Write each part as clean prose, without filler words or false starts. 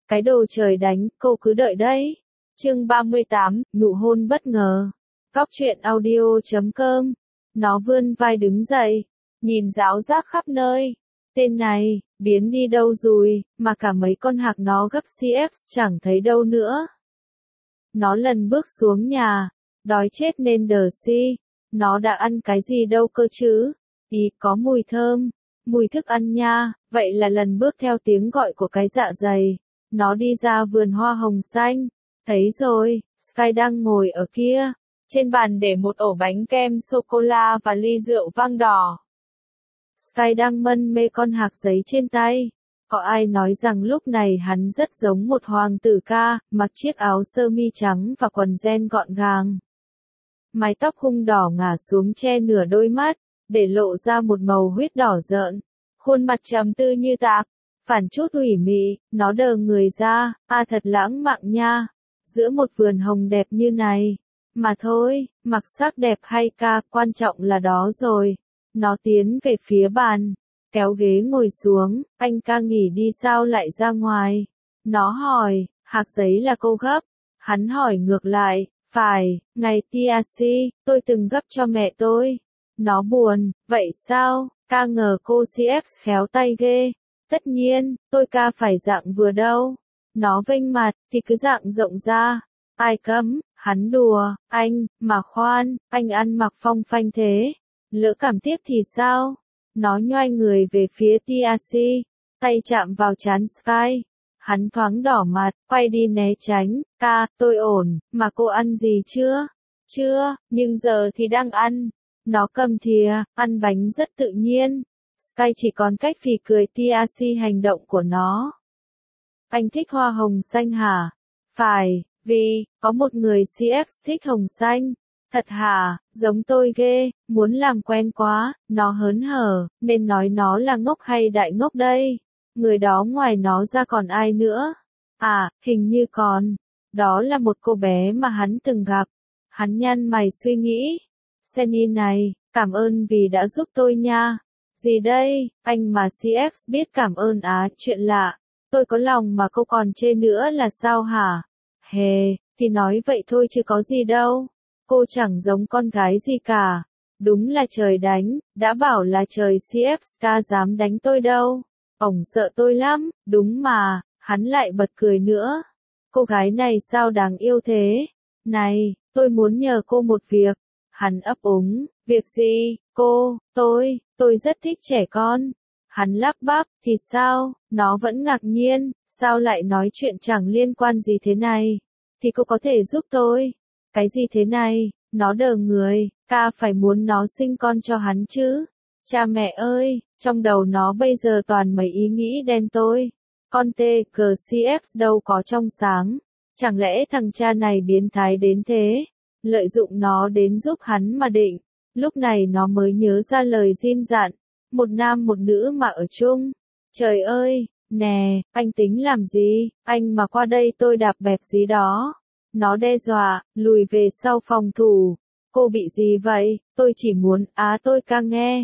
Cái đồ trời đánh, cô cứ đợi đấy. Chương 38, nụ hôn bất ngờ. Cóc truyện audio.com. Nó vươn vai đứng dậy, nhìn ráo rác khắp nơi. Tên này, biến đi đâu rồi, mà cả mấy con hạc nó gấp CX chẳng thấy đâu nữa. Nó lần bước xuống nhà, đói chết nên đờ si. Nó đã ăn cái gì đâu cơ chứ? Ý có mùi thơm, mùi thức ăn nha, vậy là lần bước theo tiếng gọi của cái dạ dày. Nó đi ra vườn hoa hồng xanh. Thấy rồi, Sky đang ngồi ở kia. Trên bàn để một ổ bánh kem sô-cô-la và ly rượu vang đỏ. Sky đang mân mê con hạc giấy trên tay. Có ai nói rằng lúc này hắn rất giống một hoàng tử ca, mặc chiếc áo sơ mi trắng và quần jean gọn gàng. Mái tóc hung đỏ ngả xuống che nửa đôi mắt, để lộ ra một màu huyết đỏ rợn. Khuôn mặt trầm tư như tạc, phản chút ủy mị, nó đờ người ra, thật lãng mạn nha. Giữa một vườn hồng đẹp như này. Mà thôi, mặc sắc đẹp hay ca, quan trọng là đó rồi. Nó tiến về phía bàn, kéo ghế ngồi xuống, anh ca nghỉ đi sao lại ra ngoài? Nó hỏi, hạc giấy là cô gấp. Hắn hỏi ngược lại, phải, ngày TRC, tôi từng gấp cho mẹ tôi. Nó buồn, vậy sao? Ca ngờ cô CX khéo tay ghê. Tất nhiên, tôi ca phải dạng vừa đâu. Nó vênh mặt, thì cứ dạng rộng ra. Ai cấm, hắn đùa, anh, mà khoan, anh ăn mặc phong phanh thế. Lỡ cảm tiếp thì sao? Nó nhoai người về phía TRC, tay chạm vào trán Sky. Hắn thoáng đỏ mặt, quay đi né tránh, ca, tôi ổn, mà cô ăn gì chưa? Chưa, nhưng giờ thì đang ăn. Nó cầm thìa, ăn bánh rất tự nhiên. Sky chỉ còn cách phì cười TRC hành động của nó. Anh thích hoa hồng xanh hả? Phải, vì, có một người CX thích hồng xanh. Thật hả, giống tôi ghê, muốn làm quen quá, nó hớn hở, nên nói nó là ngốc hay đại ngốc đây? Người đó ngoài nó ra còn ai nữa? Hình như còn. Đó là một cô bé mà hắn từng gặp. Hắn nhăn mày suy nghĩ. Senny này, cảm ơn vì đã giúp tôi nha. Gì đây, anh mà CX biết cảm ơn chuyện lạ. Tôi có lòng mà cô còn chê nữa là sao hả? Hề, thì nói vậy thôi chứ có gì đâu. Cô chẳng giống con gái gì cả. Đúng là trời đánh, đã bảo là trời CFK dám đánh tôi đâu. Ổng sợ tôi lắm, đúng mà, hắn lại bật cười nữa. Cô gái này sao đáng yêu thế? Này, tôi muốn nhờ cô một việc. Hắn ấp úng, việc gì, cô, tôi rất thích trẻ con. Hắn lắp bắp, thì sao, nó vẫn ngạc nhiên, sao lại nói chuyện chẳng liên quan gì thế này? Thì cô có thể giúp tôi. Cái gì thế này, nó đờ người, ca phải muốn nó sinh con cho hắn chứ. Cha mẹ ơi, trong đầu nó bây giờ toàn mấy ý nghĩ đen tối. Con TGCF đâu có trong sáng. Chẳng lẽ thằng cha này biến thái đến thế? Lợi dụng nó đến giúp hắn mà định. Lúc này nó mới nhớ ra lời Jin dặn. Một nam một nữ mà ở chung. Trời ơi, nè, anh tính làm gì? Anh mà qua đây tôi đạp bẹp gì đó. Nó đe dọa, lùi về sau phòng thủ. Cô bị gì vậy? Tôi chỉ muốn, tôi ca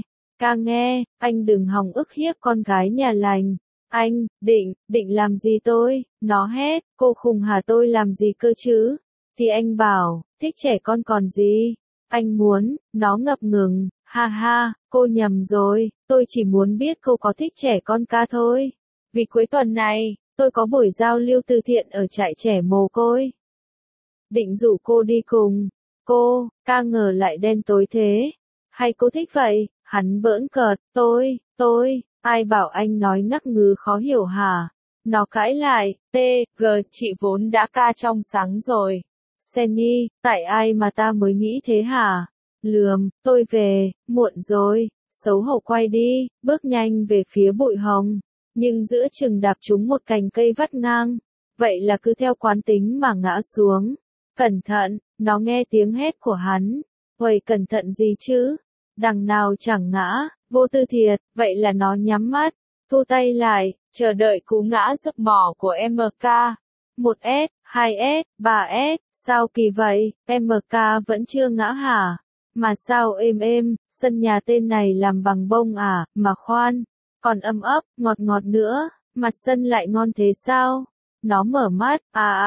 nghe, anh đừng hòng ức hiếp con gái nhà lành. Anh, định làm gì tôi? Nó hét, cô khùng hả tôi làm gì cơ chứ? Thì anh bảo, thích trẻ con còn gì? Anh muốn, nó ngập ngừng, ha ha, cô nhầm rồi, tôi chỉ muốn biết cô có thích trẻ con ca thôi. Vì cuối tuần này, tôi có buổi giao lưu từ thiện ở trại trẻ mồ côi. Định rủ cô đi cùng. Cô, ca ngờ lại đen tối thế. Hay cô thích vậy? Hắn bỡn cợt, tôi, ai bảo anh nói ngắc ngứ khó hiểu hả? Nó cãi lại, chị vốn đã ca trong sáng rồi. Senny, tại ai mà ta mới nghĩ thế hả? Lườm, tôi về, muộn rồi, xấu hổ quay đi, bước nhanh về phía bụi hồng. Nhưng giữa chừng đạp trúng một cành cây vắt ngang. Vậy là cứ theo quán tính mà ngã xuống. Cẩn thận, nó nghe tiếng hét của hắn. Uầy cẩn thận gì chứ? Đằng nào chẳng ngã, vô tư thiệt, vậy là nó nhắm mắt, thu tay lại, chờ đợi cú ngã giấc mỏ của MK. 1S, 2S, 3S, sao kỳ vậy, MK vẫn chưa ngã hả? Mà sao êm, sân nhà tên này làm bằng bông mà khoan, còn ấm ấp, ngọt ngọt nữa, mặt sân lại ngon thế sao? Nó mở mắt,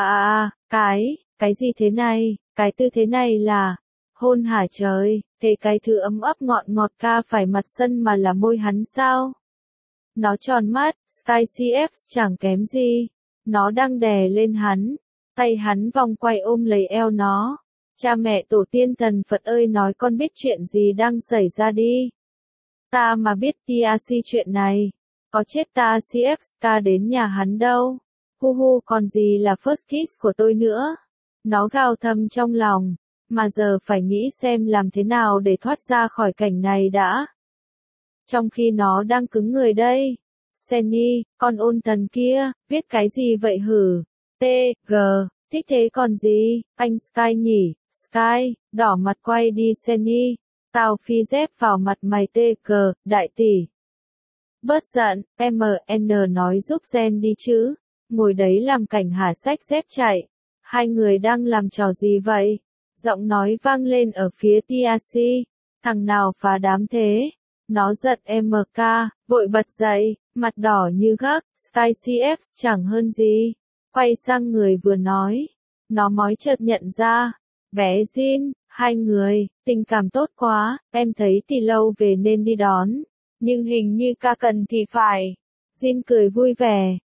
cái gì thế này, cái tư thế này là, hôn hả trời, thế cái thứ ấm ấp ngọt ngọt ca phải mặt sân mà là môi hắn sao? Nó tròn mắt, Sky CF chẳng kém gì, nó đang đè lên hắn, tay hắn vòng quay ôm lấy eo nó. Cha mẹ tổ tiên thần Phật ơi nói con biết chuyện gì đang xảy ra đi. Ta mà biết TRC chuyện này, có chết ta CFK đến nhà hắn đâu. Hu hu còn gì là first kiss của tôi nữa. Nó gào thầm trong lòng, mà giờ phải nghĩ xem làm thế nào để thoát ra khỏi cảnh này đã. Trong khi nó đang cứng người đây. Senny, con ôn thần kia, viết cái gì vậy hử? T.G. Thích thế còn gì, anh Sky nhỉ, Sky, đỏ mặt quay đi Senny, tao phi dép vào mặt mày TG, đại tỷ. Bớt giận, MN nói giúp Gen đi chứ, ngồi đấy làm cảnh hả xách dép chạy. Hai người đang làm trò gì vậy? Giọng nói vang lên ở phía TRC, thằng nào phá đám thế? Nó giật MK, vội bật dậy, mặt đỏ như gấc, Sky CF chẳng hơn gì. Quay sang người vừa nói, nó mói chợt nhận ra, bé Jin, hai người, tình cảm tốt quá, em thấy thì lâu về nên đi đón, nhưng hình như ca cần thì phải. Jin cười vui vẻ,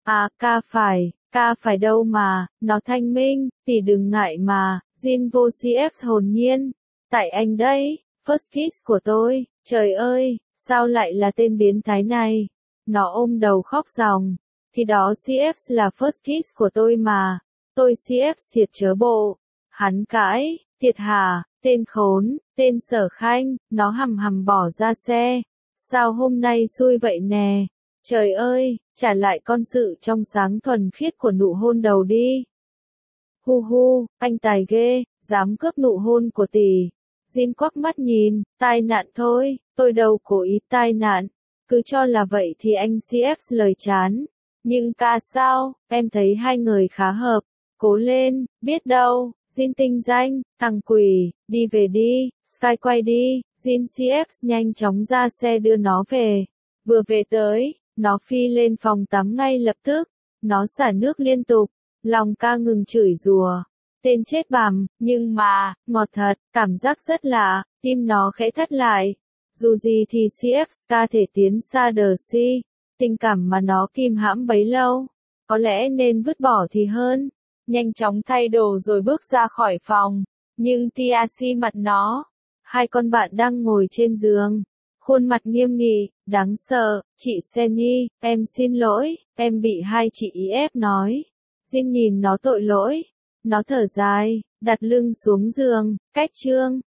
ca phải đâu mà, nó thanh minh, tỷ đừng ngại mà, Jin vô CF hồn nhiên, tại anh đấy, first kiss của tôi, trời ơi, sao lại là tên biến thái này, nó ôm đầu khóc ròng. Thì đó CF là first kiss của tôi mà, tôi CF thiệt chớ bộ. Hắn cãi, thiệt hả, tên khốn, tên Sở Khanh, nó hầm hầm bỏ ra xe. Sao hôm nay xui vậy nè, trời ơi, trả lại con sự trong sáng thuần khiết của nụ hôn đầu đi. Hu hu, anh tài ghê, dám cướp nụ hôn của tỷ. Jin quắc mắt nhìn, tai nạn thôi, tôi đâu cố ý tai nạn, cứ cho là vậy thì anh CF lời chán. Nhưng ca sao, em thấy hai người khá hợp, cố lên, biết đâu, Jin tinh danh, thằng quỷ, đi về đi, Sky quay đi, Jin CX nhanh chóng ra xe đưa nó về. Vừa về tới, nó phi lên phòng tắm ngay lập tức, nó xả nước liên tục, lòng ca ngừng chửi rủa. Tên chết bằm, nhưng mà, ngọt thật, cảm giác rất lạ, tim nó khẽ thắt lại. Dù gì thì CX thể tiến xa đờ si. Tình cảm mà nó kìm hãm bấy lâu, có lẽ nên vứt bỏ thì hơn. Nhanh chóng thay đồ rồi bước ra khỏi phòng, nhưng TRC mặt nó. Hai con bạn đang ngồi trên giường, khuôn mặt nghiêm nghị, đáng sợ. Chị Senny, em xin lỗi, em bị hai chị ý ép nói. Jin nhìn nó tội lỗi, nó thở dài, đặt lưng xuống giường, cách chương.